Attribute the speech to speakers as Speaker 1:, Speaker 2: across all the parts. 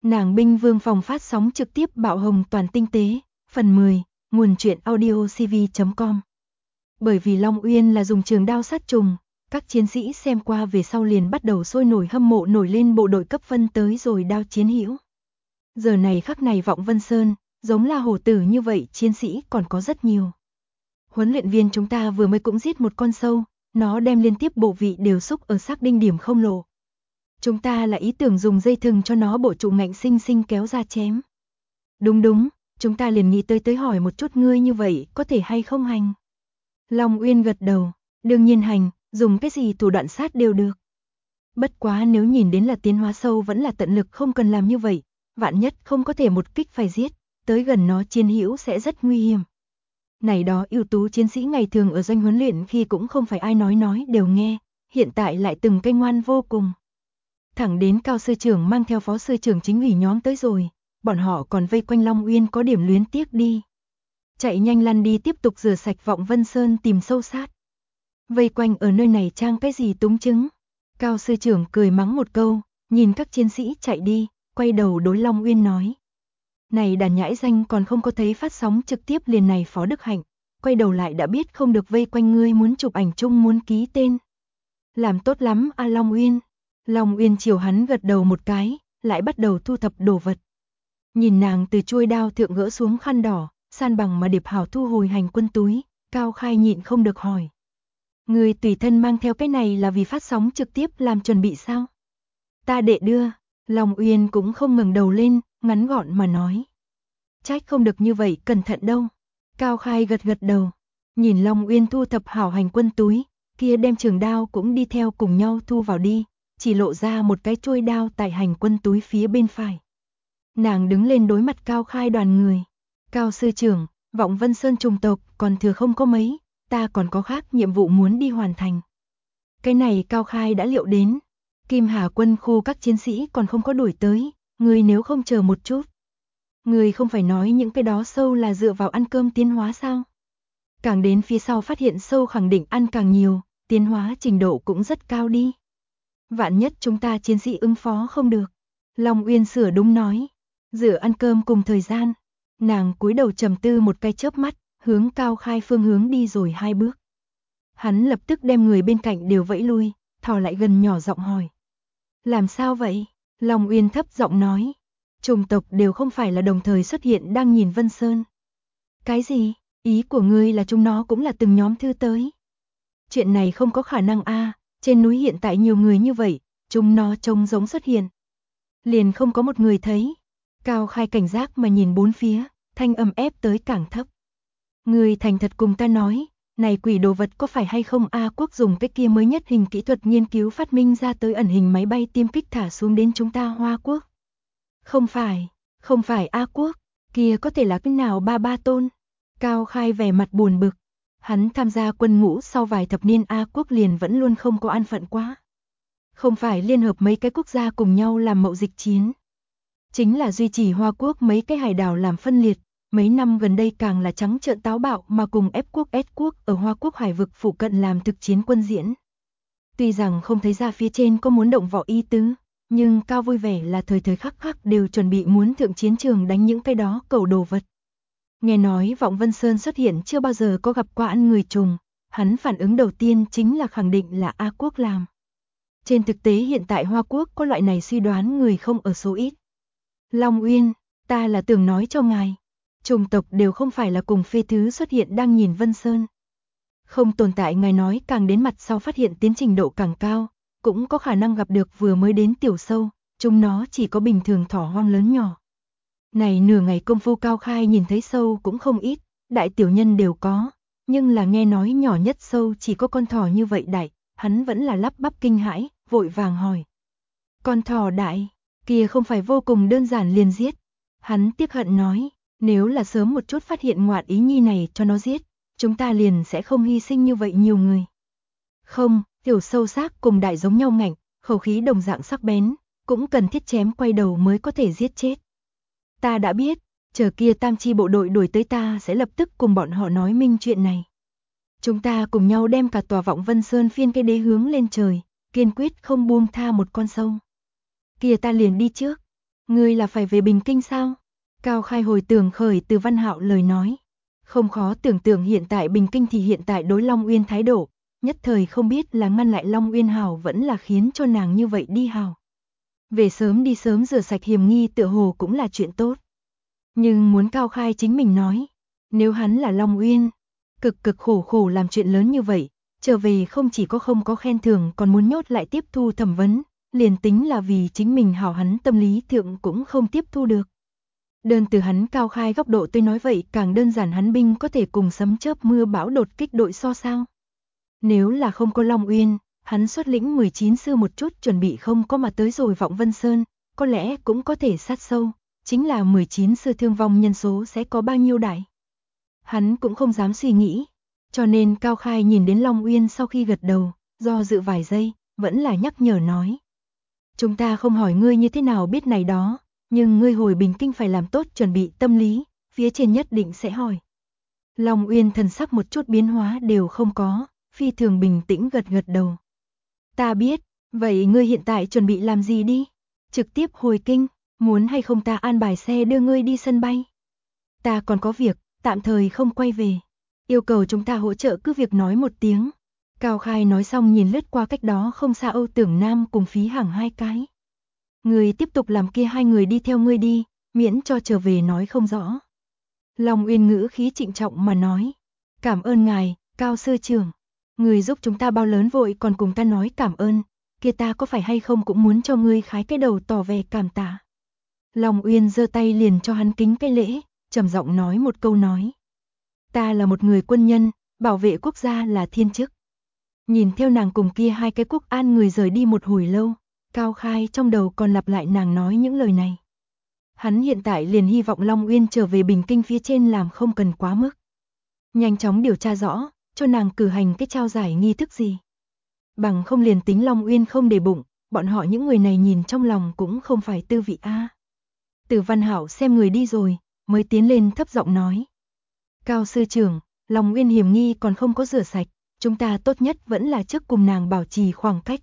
Speaker 1: Nàng binh vương phòng phát sóng trực tiếp bạo hồng toàn tinh tế, phần 10, nguồn truyện audio cv.com. Bởi vì Long Uyên là dùng trường đao sát trùng, các chiến sĩ xem qua về sau liền bắt đầu sôi nổi hâm mộ nổi lên bộ đội cấp phân tới rồi đao chiến hữu. Giờ này khắc này Vọng Vân Sơn, giống là hổ tử như vậy chiến sĩ còn có rất nhiều. Huấn luyện viên chúng ta vừa mới cũng giết một con sâu, nó đem liên tiếp bộ vị đều xúc ở xác đinh điểm không lộ. Chúng ta là ý tưởng dùng dây thừng cho nó bộ trụ ngạnh sinh sinh kéo ra chém. Đúng, chúng ta liền nghĩ tới hỏi một chút ngươi như vậy có thể hay không hành. Long Uyên gật đầu, đương nhiên hành, dùng cái gì thủ đoạn sát đều được. Bất quá nếu nhìn đến là tiến hóa sâu vẫn là tận lực không cần làm như vậy, vạn nhất không có thể một kích phải giết, tới gần nó chiến hữu sẽ rất nguy hiểm. Này đó ưu tú chiến sĩ ngày thường ở doanh huấn luyện khi cũng không phải ai nói đều nghe, hiện tại lại từng cây ngoan vô cùng. Thẳng đến Cao sư trưởng mang theo phó sư trưởng chính ủy nhóm tới rồi, bọn họ còn vây quanh Long Uyên có điểm luyến tiếc đi. Chạy nhanh lăn đi tiếp tục rửa sạch Vọng Vân Sơn tìm sâu sát. Vây quanh ở nơi này trang cái gì túng chứng. Cao sư trưởng cười mắng một câu, nhìn các chiến sĩ chạy đi, quay đầu đối Long Uyên nói. Này đàn nhãi danh còn không có thấy phát sóng trực tiếp liền này Phó Đức Hạnh, quay đầu lại đã biết không được vây quanh ngươi muốn chụp ảnh chung muốn ký tên. Làm tốt lắm a Long Uyên. Long Uyên chiều hắn gật đầu một cái, lại bắt đầu thu thập đồ vật. Nhìn nàng từ chuôi đao thượng gỡ xuống khăn đỏ, san bằng mà điệp hảo thu hồi hành quân túi, Cao Khai nhịn không được hỏi. Người tùy thân mang theo cái này là vì phát sóng trực tiếp làm chuẩn bị sao? Ta đệ đưa, Long Uyên cũng không ngẩng đầu lên, ngắn gọn mà nói. Trách không được như vậy cẩn thận đâu. Cao Khai gật đầu, nhìn Long Uyên thu thập hảo hành quân túi, kia đem trường đao cũng đi theo cùng nhau thu vào đi, chỉ lộ ra một cái chuôi đao tại hành quân túi phía bên phải. Nàng đứng lên đối mặt Cao Khai đoàn người. Cao sư trưởng, Vọng Vân Sơn trùng tộc còn thừa không có mấy, ta còn có khác nhiệm vụ muốn đi hoàn thành. Cái này Cao Khai đã liệu đến. Kim Hà quân khu các chiến sĩ còn không có đuổi tới, người nếu không chờ một chút. Người không phải nói những cái đó sâu là dựa vào ăn cơm tiến hóa sao? Càng đến phía sau phát hiện sâu khẳng định ăn càng nhiều, tiến hóa trình độ cũng rất cao đi. Vạn nhất chúng ta chiến sĩ ứng phó không được. Long Uyên sửa đúng nói. Giữa ăn cơm cùng thời gian, nàng cúi đầu trầm tư một cái chớp mắt, hướng Cao Khai phương hướng đi rồi 2 bước. Hắn lập tức đem người bên cạnh đều vẫy lui, thò lại gần nhỏ giọng hỏi. Làm sao vậy? Long Uyên thấp giọng nói. Chủng tộc đều không phải là đồng thời xuất hiện đang nhìn Vân Sơn. Cái gì? Ý của ngươi là chúng nó cũng là từng nhóm thư tới. Chuyện này không có khả năng a, trên núi hiện tại nhiều người như vậy, chúng nó trông giống xuất hiện. Liền không có một người thấy. Cao Khai cảnh giác mà nhìn bốn phía, thanh âm ép tới càng thấp. Ngươi thành thật cùng ta nói, này quỷ đồ vật có phải hay không A Quốc dùng cái kia mới nhất hình kỹ thuật nghiên cứu phát minh ra tới ẩn hình máy bay tiêm kích thả xuống đến chúng ta Hoa Quốc? Không phải A Quốc, kia có thể là cái nào ba tôn? Cao Khai vẻ mặt buồn bực. Hắn tham gia quân ngũ sau vài thập niên A Quốc liền vẫn luôn không có an phận quá. Không phải liên hợp mấy cái quốc gia cùng nhau làm mậu dịch chiến. Chính là duy trì Hoa Quốc mấy cái hải đảo làm phân liệt, mấy năm gần đây càng là trắng trợn táo bạo mà cùng ép quốc S quốc ở Hoa Quốc hải vực phụ cận làm thực chiến quân diễn. Tuy rằng không thấy ra phía trên có muốn động võ ý tứ, nhưng Cao vui vẻ là thời thời khắc khắc đều chuẩn bị muốn thượng chiến trường đánh những cái đó cầu đồ vật. Nghe nói Vọng Vân Sơn xuất hiện chưa bao giờ có gặp qua ăn người trùng, hắn phản ứng đầu tiên chính là khẳng định là A Quốc làm. Trên thực tế hiện tại Hoa Quốc có loại này suy đoán người không ở số ít. Long Uyên, ta là tưởng nói cho ngài, chủng tộc đều không phải là cùng phê thứ xuất hiện đang nhìn Vân Sơn. Không tồn tại ngài nói càng đến mặt sau phát hiện tiến trình độ càng cao, cũng có khả năng gặp được vừa mới đến tiểu sâu, chúng nó chỉ có bình thường thỏ hoang lớn nhỏ. Này nửa ngày công phu Cao Khai nhìn thấy sâu cũng không ít, đại tiểu nhân đều có, nhưng là nghe nói nhỏ nhất sâu chỉ có con thỏ như vậy đại, hắn vẫn là lắp bắp kinh hãi, vội vàng hỏi. Con thỏ đại, kia không phải vô cùng đơn giản liền giết. Hắn tiếc hận nói, nếu là sớm một chút phát hiện ngoạn ý nhi này cho nó giết, chúng ta liền sẽ không hy sinh như vậy nhiều người. Không, tiểu sâu xác cùng đại giống nhau ngạnh, khẩu khí đồng dạng sắc bén, cũng cần thiết chém quay đầu mới có thể giết chết. Ta đã biết, chờ kia tam chi bộ đội đuổi tới ta sẽ lập tức cùng bọn họ nói minh chuyện này. Chúng ta cùng nhau đem cả tòa Vọng Vân Sơn phiên cái đế hướng lên trời, kiên quyết không buông tha một con sâu. Kia ta liền đi trước. Ngươi là phải về Bình Kinh sao? Cao Khai hồi tưởng khởi Từ Văn Hạo lời nói. Không khó tưởng tượng hiện tại Bình Kinh thì hiện tại đối Long Uyên thái độ, nhất thời không biết là ngăn lại Long Uyên hảo vẫn là khiến cho nàng như vậy đi hảo. Về sớm đi sớm rửa sạch hiểm nghi tựa hồ cũng là chuyện tốt. Nhưng muốn Cao Khai chính mình nói, nếu hắn là Long Uyên, cực cực khổ khổ làm chuyện lớn như vậy, trở về không chỉ có không có khen thưởng còn muốn nhốt lại tiếp thu thẩm vấn, liền tính là vì chính mình hảo hắn tâm lý thượng cũng không tiếp thu được. Đơn từ hắn Cao Khai góc độ tôi nói vậy càng đơn giản hắn binh có thể cùng sấm chớp mưa bão đột kích đội so sao. Nếu là không có Long Uyên, hắn xuất lĩnh 19 sư một chút chuẩn bị không có mà tới rồi Vọng Vân Sơn, có lẽ cũng có thể sát sâu, chính là 19 sư thương vong nhân số sẽ có bao nhiêu đại. Hắn cũng không dám suy nghĩ, cho nên Cao Khai nhìn đến Long Uyên sau khi gật đầu, do dự vài giây, vẫn là nhắc nhở nói. Chúng ta không hỏi ngươi như thế nào biết này đó, nhưng ngươi hồi Bình Kinh phải làm tốt chuẩn bị tâm lý, phía trên nhất định sẽ hỏi. Long Uyên thần sắc một chút biến hóa đều không có, phi thường bình tĩnh gật gật đầu. Ta biết, vậy ngươi hiện tại chuẩn bị làm gì đi? Trực tiếp hồi kinh, muốn hay không ta an bài xe đưa ngươi đi sân bay? Ta còn có việc, tạm thời không quay về. Yêu cầu chúng ta hỗ trợ cứ việc nói một tiếng. Cao Khai nói xong nhìn lướt qua cách đó không xa Âu Tưởng Nam cùng Phí Hằng hai cái. Người tiếp tục làm kia hai người đi theo ngươi đi, miễn cho trở về nói không rõ. Long Uyên ngữ khí trịnh trọng mà nói. Cảm ơn ngài, Cao sư trưởng. Người giúp chúng ta bao lớn vội còn cùng ta nói cảm ơn, kia ta có phải hay không cũng muốn cho ngươi khái cái đầu tỏ vẻ cảm tạ. Long Uyên giơ tay liền cho hắn kính cái lễ, trầm giọng nói một câu nói. Ta là một người quân nhân, bảo vệ quốc gia là thiên chức. Nhìn theo nàng cùng kia hai cái quốc an người rời đi một hồi lâu, Cao Khai trong đầu còn lặp lại nàng nói những lời này. Hắn hiện tại liền hy vọng Long Uyên trở về Bình Kinh phía trên làm không cần quá mức. Nhanh chóng điều tra rõ, cho nàng cử hành cái trao giải nghi thức gì. Bằng không liền tính Long Uyên không để bụng, bọn họ những người này nhìn trong lòng cũng không phải tư vị a. Từ Văn Hạo xem người đi rồi, mới tiến lên thấp giọng nói. Cao sư trưởng, Long Uyên hiểm nghi còn không có rửa sạch, chúng ta tốt nhất vẫn là trước cùng nàng bảo trì khoảng cách.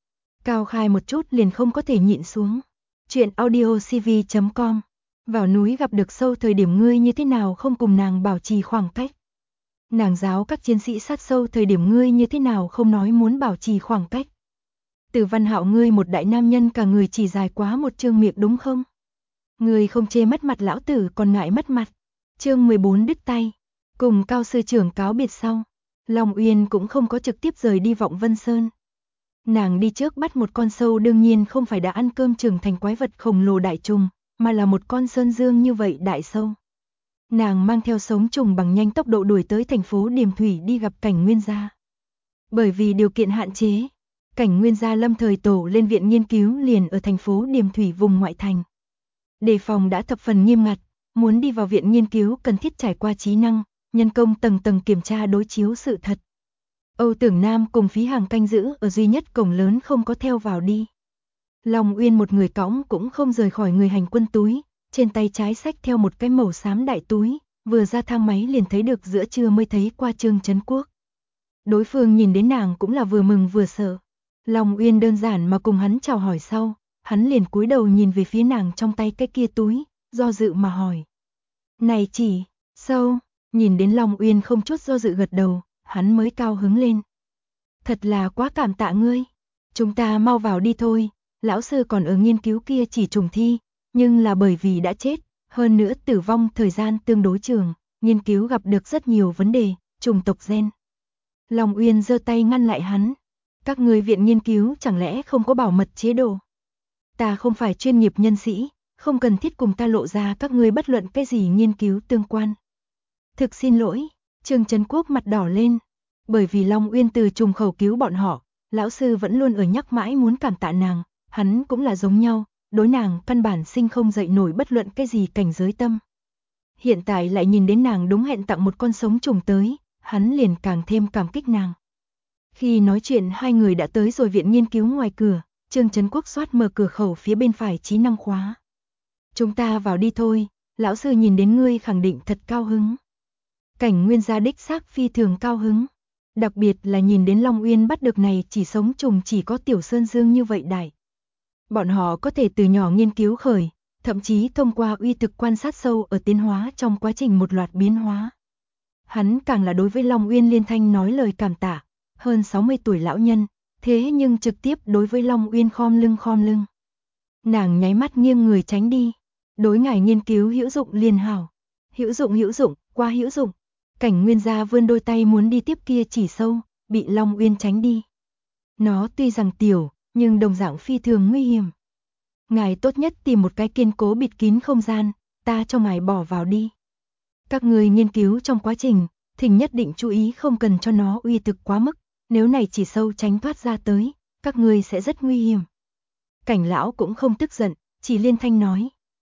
Speaker 1: Cao Khai một chút liền không có thể nhịn xuống. Chuyện audiocv.com. Vào núi gặp được sâu thời điểm ngươi như thế nào không cùng nàng bảo trì khoảng cách. Nàng giáo các chiến sĩ sát sâu thời điểm ngươi như thế nào không nói muốn bảo trì khoảng cách. Từ Văn Hạo ngươi một đại nam nhân cả người chỉ dài quá một chương miệng đúng không? Ngươi không chê mất mặt lão tử còn ngại mất mặt. Chương 14 đứt tay. Cùng Cao sư trưởng cáo biệt sau, Long Uyên cũng không có trực tiếp rời đi Vọng Vân Sơn. Nàng đi trước bắt một con sâu đương nhiên không phải đã ăn cơm trưởng thành quái vật khổng lồ đại trùng, mà là một con sơn dương như vậy đại sâu. Nàng mang theo sống trùng bằng nhanh tốc độ đuổi tới thành phố Điềm Thủy đi gặp Cảnh Nguyên gia. Bởi vì điều kiện hạn chế, Cảnh Nguyên gia lâm thời tổ lên viện nghiên cứu liền ở thành phố Điềm Thủy vùng ngoại thành. Đề phòng đã thập phần nghiêm ngặt, muốn đi vào viện nghiên cứu cần thiết trải qua trí năng, nhân công tầng tầng kiểm tra đối chiếu sự thật. Âu Tưởng Nam cùng Phí Hằng canh giữ ở duy nhất cổng lớn không có theo vào đi. Long Uyên một người cõng cũng không rời khỏi người hành quân túi, trên tay trái xách theo một cái màu xám đại túi, vừa ra thang máy liền thấy được giữa trưa mới thấy qua Trương Trấn Quốc. Đối phương nhìn đến nàng cũng là vừa mừng vừa sợ. Long Uyên đơn giản mà cùng hắn chào hỏi sau, hắn liền cúi đầu nhìn về phía nàng trong tay cái kia túi, do dự mà hỏi. Này chỉ, sâu, nhìn đến Long Uyên không chút do dự gật đầu, hắn mới cao hứng lên. Thật là quá cảm tạ ngươi, chúng ta mau vào đi thôi, lão sư còn ở nghiên cứu kia chỉ trùng thi, nhưng là bởi vì đã chết, hơn nữa tử vong thời gian tương đối trường, nghiên cứu gặp được rất nhiều vấn đề, trùng tộc gen. Long Uyên giơ tay ngăn lại hắn, các ngươi viện nghiên cứu chẳng lẽ không có bảo mật chế độ? Ta không phải chuyên nghiệp nhân sĩ, không cần thiết cùng ta lộ ra các ngươi bất luận cái gì nghiên cứu tương quan. Thực xin lỗi, Trương Trấn Quốc mặt đỏ lên, bởi vì Long Uyên từ trùng khẩu cứu bọn họ, lão sư vẫn luôn ở nhắc mãi muốn cảm tạ nàng, hắn cũng là giống nhau, đối nàng căn bản sinh không dậy nổi bất luận cái gì cảnh giới tâm. Hiện tại lại nhìn đến nàng đúng hẹn tặng một con sống trùng tới, hắn liền càng thêm cảm kích nàng. Khi nói chuyện hai người đã tới rồi viện nghiên cứu ngoài cửa, Trương Trấn Quốc xoát mở cửa khẩu phía bên phải trí năng khóa. Chúng ta vào đi thôi, lão sư nhìn đến ngươi khẳng định thật cao hứng. Cảnh Nguyên gia đích xác phi thường cao hứng. Đặc biệt là nhìn đến Long Uyên bắt được này chỉ sống trùng chỉ có tiểu sơn dương như vậy đại. Bọn họ có thể từ nhỏ nghiên cứu khởi, thậm chí thông qua uy thực quan sát sâu ở tiến hóa trong quá trình một loạt biến hóa. Hắn càng là đối với Long Uyên liên thanh nói lời cảm tạ, hơn 60 tuổi lão nhân, thế nhưng trực tiếp đối với Long Uyên khom lưng. Nàng nháy mắt nghiêng người tránh đi, đối ngài nghiên cứu hữu dụng liền hảo. Hữu dụng, qua hữu dụng. Cảnh Nguyên gia vươn đôi tay muốn đi tiếp kia chỉ sâu, bị Long Uyên tránh đi. Nó tuy rằng tiểu, nhưng đồng dạng phi thường nguy hiểm. Ngài tốt nhất tìm một cái kiên cố bịt kín không gian, ta cho ngài bỏ vào đi. Các người nghiên cứu trong quá trình, thỉnh nhất định chú ý không cần cho nó uy thực quá mức, nếu này chỉ sâu tránh thoát ra tới, các người sẽ rất nguy hiểm. Cảnh lão cũng không tức giận, chỉ liên thanh nói.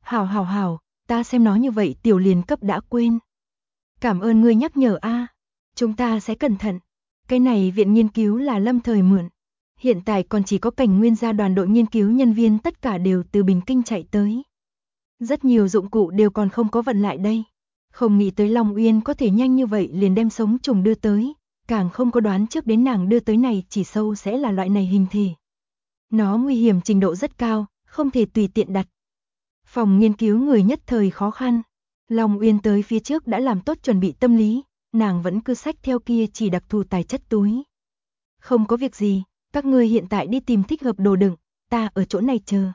Speaker 1: Hảo, ta xem nó như vậy tiểu liền cấp đã quên. Cảm ơn ngươi nhắc nhở a, chúng ta sẽ cẩn thận. Cái này viện nghiên cứu là lâm thời mượn. Hiện tại còn chỉ có Cảnh Nguyên gia đoàn đội nghiên cứu nhân viên tất cả đều từ Bình Kinh chạy tới. Rất nhiều dụng cụ đều còn không có vận lại đây. Không nghĩ tới Long Uyên có thể nhanh như vậy liền đem sống trùng đưa tới, càng không có đoán trước đến nàng đưa tới này chỉ sâu sẽ là loại này hình thể. Nó nguy hiểm trình độ rất cao, không thể tùy tiện đặt. Phòng nghiên cứu người nhất thời khó khăn. Long Uyên tới phía trước đã làm tốt chuẩn bị tâm lý, nàng vẫn cứ xách theo kia chỉ đặc thù tài chất túi. Không có việc gì, các ngươi hiện tại đi tìm thích hợp đồ đựng, ta ở chỗ này chờ.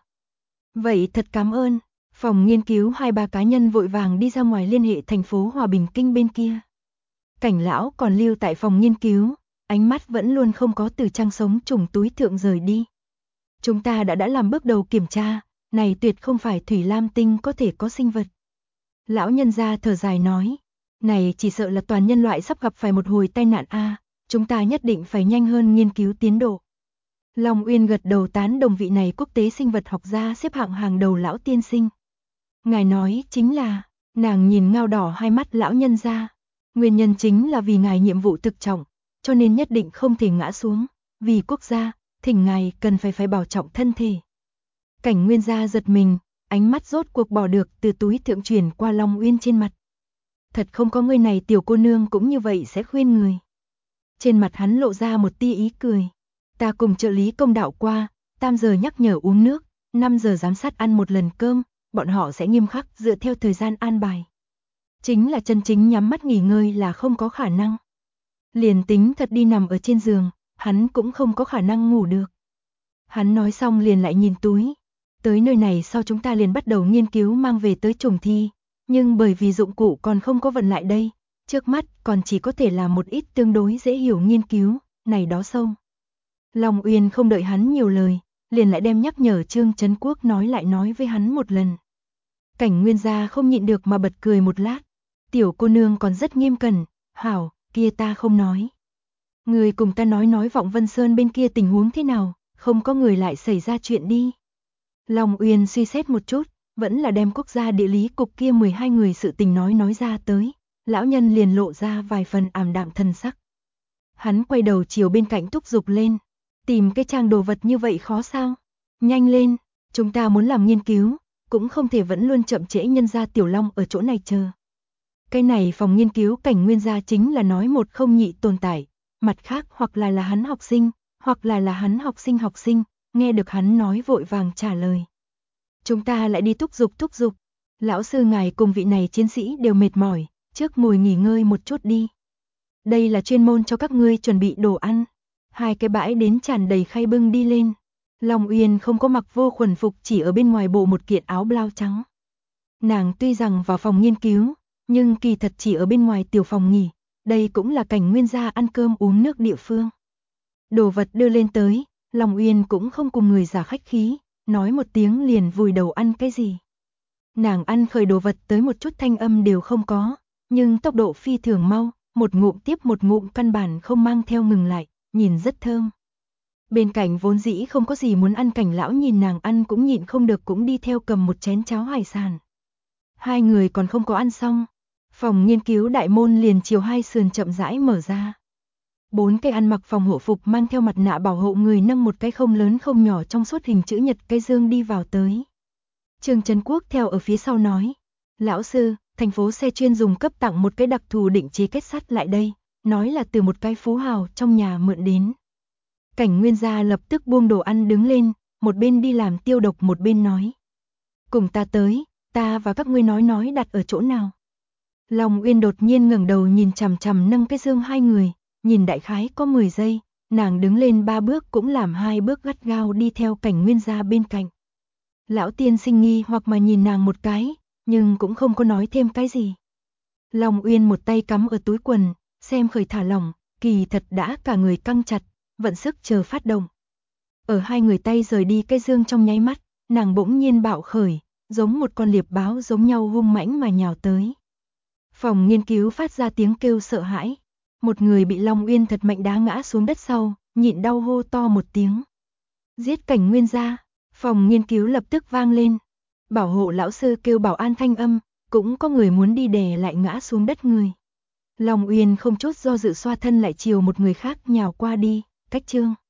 Speaker 1: Vậy thật cảm ơn. Phòng nghiên cứu 2-3 cá nhân vội vàng đi ra ngoài liên hệ thành phố Hòa Bình Kinh bên kia. Cảnh lão còn lưu tại phòng nghiên cứu, ánh mắt vẫn luôn không có từ trang sống trùng túi thượng rời đi. Chúng ta đã làm bước đầu kiểm tra, này tuyệt không phải thủy lam tinh có thể có sinh vật. Lão nhân gia thở dài nói, này chỉ sợ là toàn nhân loại sắp gặp phải một hồi tai nạn a, chúng ta nhất định phải nhanh hơn nghiên cứu tiến độ. Long Uyên gật đầu tán đồng vị này quốc tế sinh vật học gia xếp hạng hàng đầu lão tiên sinh. Ngài nói chính là, nàng nhìn ngao đỏ hai mắt lão nhân gia, nguyên nhân chính là vì ngài nhiệm vụ thực trọng, cho nên nhất định không thể ngã xuống, vì quốc gia, thỉnh ngài cần phải bảo trọng thân thể. Cảnh Nguyên gia giật mình, ánh mắt rốt cuộc bỏ được từ túi thượng chuyển qua Long Uyên trên mặt. Thật không có người này tiểu cô nương cũng như vậy sẽ khuyên người. Trên mặt hắn lộ ra một tia ý cười. Ta cùng trợ lý công đạo qua, 3 giờ nhắc nhở uống nước, 5 giờ giám sát ăn một lần cơm, bọn họ sẽ nghiêm khắc dựa theo thời gian an bài. Chính là chân chính nhắm mắt nghỉ ngơi là không có khả năng. Liền tính thật đi nằm ở trên giường, hắn cũng không có khả năng ngủ được. Hắn nói xong liền lại nhìn túi. Tới nơi này sau chúng ta liền bắt đầu nghiên cứu mang về tới trùng thi, nhưng bởi vì dụng cụ còn không có vận lại đây, trước mắt còn chỉ có thể là một ít tương đối dễ hiểu nghiên cứu, này đó sâu. Long Uyên không đợi hắn nhiều lời, liền lại đem nhắc nhở Trương Trấn Quốc nói với hắn một lần. Cảnh Nguyên gia không nhịn được mà bật cười một lát. Tiểu cô nương còn rất nghiêm cẩn, hảo, kia ta không nói. Người cùng ta nói Vọng Vân Sơn bên kia tình huống thế nào, không có người lại xảy ra chuyện đi. Long Uyên suy xét một chút, vẫn là đem quốc gia địa lý cục kia 12 người sự tình nói ra tới, lão nhân liền lộ ra vài phần ảm đạm thần sắc. Hắn quay đầu chiều bên cạnh thúc giục lên, tìm cái trang đồ vật như vậy khó sao? Nhanh lên, chúng ta muốn làm nghiên cứu, cũng không thể vẫn luôn chậm trễ nhân gia Tiểu Long ở chỗ này chờ. Cái này phòng nghiên cứu Cảnh Nguyên gia chính là nói một không nhị tồn tại, mặt khác hoặc là hắn học sinh, hoặc là hắn học sinh, nghe được hắn nói vội vàng trả lời. Chúng ta lại đi thúc giục. Lão sư ngài cùng vị này chiến sĩ đều mệt mỏi, trước ngồi nghỉ ngơi một chút đi. Đây là chuyên môn cho các ngươi chuẩn bị đồ ăn. 2 cái bãi đến tràn đầy khay bưng đi lên. Long Uyên không có mặc vô khuẩn phục, chỉ ở bên ngoài bộ một kiện áo blau trắng. Nàng tuy rằng vào phòng nghiên cứu, nhưng kỳ thật chỉ ở bên ngoài tiểu phòng nghỉ, đây cũng là Cảnh Nguyên gia ăn cơm uống nước địa phương. Đồ vật đưa lên tới, Long Uyên cũng không cùng người giả khách khí, nói một tiếng liền vùi đầu ăn cái gì. Nàng ăn khởi đồ vật tới một chút thanh âm đều không có, nhưng tốc độ phi thường mau, một ngụm tiếp một ngụm căn bản không mang theo ngừng lại, nhìn rất thơm. Bên cạnh vốn dĩ không có gì muốn ăn Cảnh lão nhìn nàng ăn cũng nhịn không được cũng đi theo cầm một chén cháo hải sản. 2 người còn không có ăn xong, phòng nghiên cứu đại môn liền chiều 2 sườn chậm rãi mở ra. 4 cái ăn mặc phòng hộ phục mang theo mặt nạ bảo hộ người nâng một cái không lớn không nhỏ trong suốt hình chữ nhật cái dương đi vào tới. Trương Trấn Quốc theo ở phía sau nói, lão sư, thành phố xe chuyên dùng cấp tặng một cái đặc thù định chế kết sắt lại đây, nói là từ một cái phú hào trong nhà mượn đến. Cảnh Nguyên gia lập tức buông đồ ăn đứng lên, một bên đi làm tiêu độc một bên nói. cùng ta tới, ta và các ngươi nói đặt ở chỗ nào. Long Uyên đột nhiên ngẩng đầu nhìn chằm chằm nâng cái dương hai người, nhìn đại khái có 10 giây, nàng đứng lên 3 bước cũng làm 2 bước gắt gao đi theo Cảnh Nguyên gia bên cạnh. Lão tiên sinh nghi hoặc mà nhìn nàng một cái, nhưng cũng không có nói thêm cái gì. Long Uyên một tay cắm ở túi quần, xem khởi thả lỏng, kỳ thật đã cả người căng chặt, vận sức chờ phát động. Ở hai người tay rời đi cái dương trong nháy mắt, nàng bỗng nhiên bạo khởi, giống một con liệp báo giống nhau hung mãnh mà nhào tới. Phòng nghiên cứu phát ra tiếng kêu sợ hãi. Một người bị Long Uyên thật mạnh đá ngã xuống đất sau, nhịn đau hô to một tiếng. Giết Cảnh Nguyên gia, phòng nghiên cứu lập tức vang lên. Bảo hộ lão sư kêu bảo an thanh âm, cũng có người muốn đi đè lại ngã xuống đất người. Long Uyên không chút do dự xoa thân lại chiều một người khác nhào qua đi, cách chương.